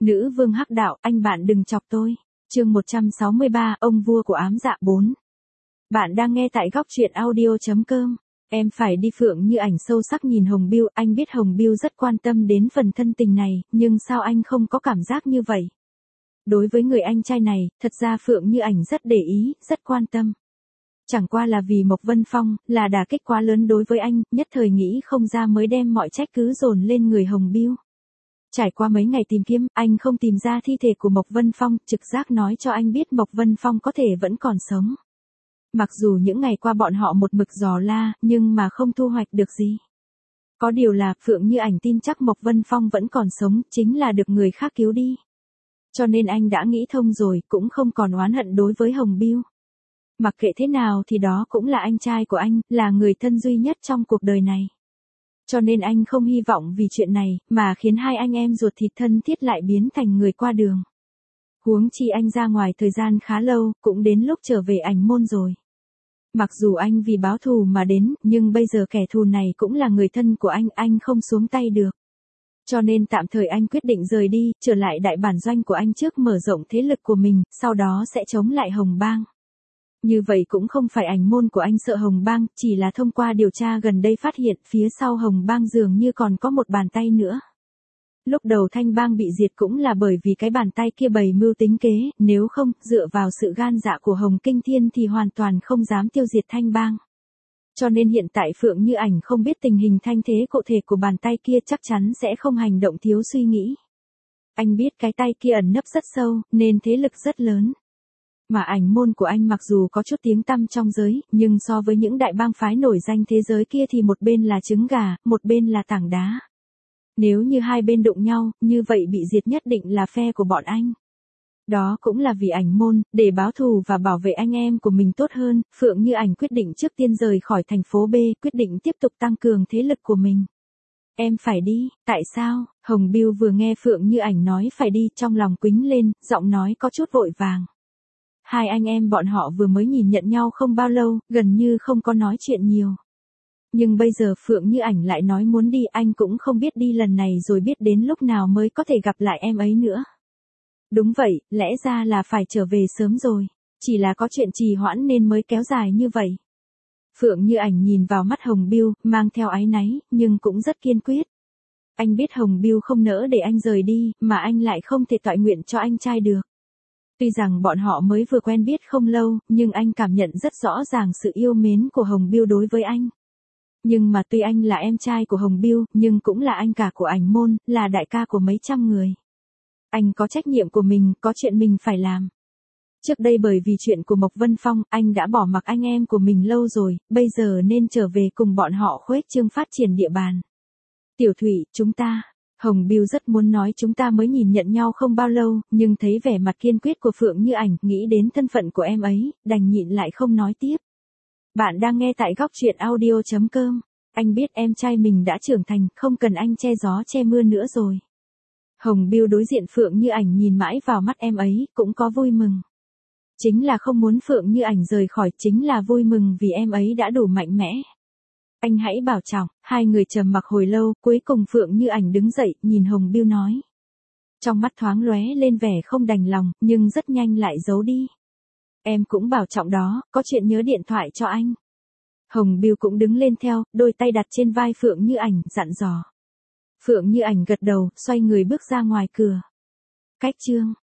Nữ vương hắc đạo, anh bạn đừng chọc tôi. Chương 163, ông vua của ám dạ 4. Bạn đang nghe tại góc truyện audio.com. Em phải đi. Phượng Như Ảnh sâu sắc nhìn Hồng Bưu, anh biết Hồng Bưu rất quan tâm đến phần thân tình này, nhưng sao anh không có cảm giác như vậy? Đối với người anh trai này, thật ra Phượng Như Ảnh rất để ý, rất quan tâm. Chẳng qua là vì Mộc Vân Phong, là đả kích quá lớn đối với anh, nhất thời nghĩ không ra mới đem mọi trách cứ dồn lên người Hồng Bưu. Trải qua mấy ngày tìm kiếm, anh không tìm ra thi thể của Mộc Vân Phong, trực giác nói cho anh biết Mộc Vân Phong có thể vẫn còn sống. Mặc dù những ngày qua bọn họ một mực dò la, nhưng mà không thu hoạch được gì. Có điều là, Phượng Như Ảnh tin chắc Mộc Vân Phong vẫn còn sống, chính là được người khác cứu đi. Cho nên anh đã nghĩ thông rồi, cũng không còn oán hận đối với Hồng Bưu. Mặc kệ thế nào thì đó cũng là anh trai của anh, là người thân duy nhất trong cuộc đời này. Cho nên anh không hy vọng vì chuyện này, mà khiến hai anh em ruột thịt thân thiết lại biến thành người qua đường. Huống chi anh ra ngoài thời gian khá lâu, cũng đến lúc trở về Ảnh Môn rồi. Mặc dù anh vì báo thù mà đến, nhưng bây giờ kẻ thù này cũng là người thân của anh không xuống tay được. Cho nên tạm thời anh quyết định rời đi, trở lại đại bản doanh của anh trước mở rộng thế lực của mình, sau đó sẽ chống lại Hồng Bang. Như vậy cũng không phải Ảnh Môn của anh sợ Hồng Bang, chỉ là thông qua điều tra gần đây phát hiện phía sau Hồng Bang dường như còn có một bàn tay nữa. Lúc đầu Thanh Bang bị diệt cũng là bởi vì cái bàn tay kia bày mưu tính kế, nếu không, dựa vào sự gan dạ của Hồng Kinh Thiên thì hoàn toàn không dám tiêu diệt Thanh Bang. Cho nên hiện tại Phượng Như Ảnh không biết tình hình thanh thế cụ thể của bàn tay kia, chắc chắn sẽ không hành động thiếu suy nghĩ. Anh biết cái tay kia ẩn nấp rất sâu, nên thế lực rất lớn. Mà Ảnh Môn của anh mặc dù có chút tiếng tăm trong giới, nhưng so với những đại bang phái nổi danh thế giới kia thì một bên là trứng gà, một bên là tảng đá. Nếu như hai bên đụng nhau, như vậy bị diệt nhất định là phe của bọn anh. Đó cũng là vì Ảnh Môn, để báo thù và bảo vệ anh em của mình tốt hơn, Phượng Như Ảnh quyết định trước tiên rời khỏi thành phố B, quyết định tiếp tục tăng cường thế lực của mình. Em phải đi, tại sao? Hồng Bưu vừa nghe Phượng Như Ảnh nói phải đi, trong lòng quýnh lên, giọng nói có chút vội vàng. Hai anh em bọn họ vừa mới nhìn nhận nhau không bao lâu, gần như không có nói chuyện nhiều. Nhưng bây giờ Phượng Như Ảnh lại nói muốn đi, anh cũng không biết đi lần này rồi biết đến lúc nào mới có thể gặp lại em ấy nữa. Đúng vậy, lẽ ra là phải trở về sớm rồi, chỉ là có chuyện trì hoãn nên mới kéo dài như vậy. Phượng Như Ảnh nhìn vào mắt Hồng Bưu, mang theo áy náy, nhưng cũng rất kiên quyết. Anh biết Hồng Bưu không nỡ để anh rời đi, mà anh lại không thể toại nguyện cho anh trai được. Tuy rằng bọn họ mới vừa quen biết không lâu, nhưng anh cảm nhận rất rõ ràng sự yêu mến của Hồng Bưu đối với anh. Nhưng mà tuy anh là em trai của Hồng Bưu, nhưng cũng là anh cả của Ảnh Môn, là đại ca của mấy trăm người. Anh có trách nhiệm của mình, có chuyện mình phải làm. Trước đây bởi vì chuyện của Mộc Vân Phong, anh đã bỏ mặc anh em của mình lâu rồi, bây giờ nên trở về cùng bọn họ khuếch trương phát triển địa bàn. Tiểu Thủy, chúng ta... Hồng Bưu rất muốn nói chúng ta mới nhìn nhận nhau không bao lâu, nhưng thấy vẻ mặt kiên quyết của Phượng Như Ảnh, nghĩ đến thân phận của em ấy, đành nhịn lại không nói tiếp. Bạn đang nghe tại góc truyện audio.com. Anh biết em trai mình đã trưởng thành, không cần anh che gió che mưa nữa rồi. Hồng Bưu đối diện Phượng Như Ảnh nhìn mãi vào mắt em ấy, cũng có vui mừng. Chính là không muốn Phượng Như Ảnh rời khỏi, chính là vui mừng vì em ấy đã đủ mạnh mẽ. Anh hãy bảo trọng. Hai người trầm mặc hồi lâu, cuối cùng Phượng Như Ảnh đứng dậy, nhìn Hồng Bưu nói. Trong mắt thoáng lóe lên vẻ không đành lòng, nhưng rất nhanh lại giấu đi. Em cũng bảo trọng đó, có chuyện nhớ điện thoại cho anh. Hồng Bưu cũng đứng lên theo, đôi tay đặt trên vai Phượng Như Ảnh, dặn dò. Phượng Như Ảnh gật đầu, xoay người bước ra ngoài cửa. Cách chương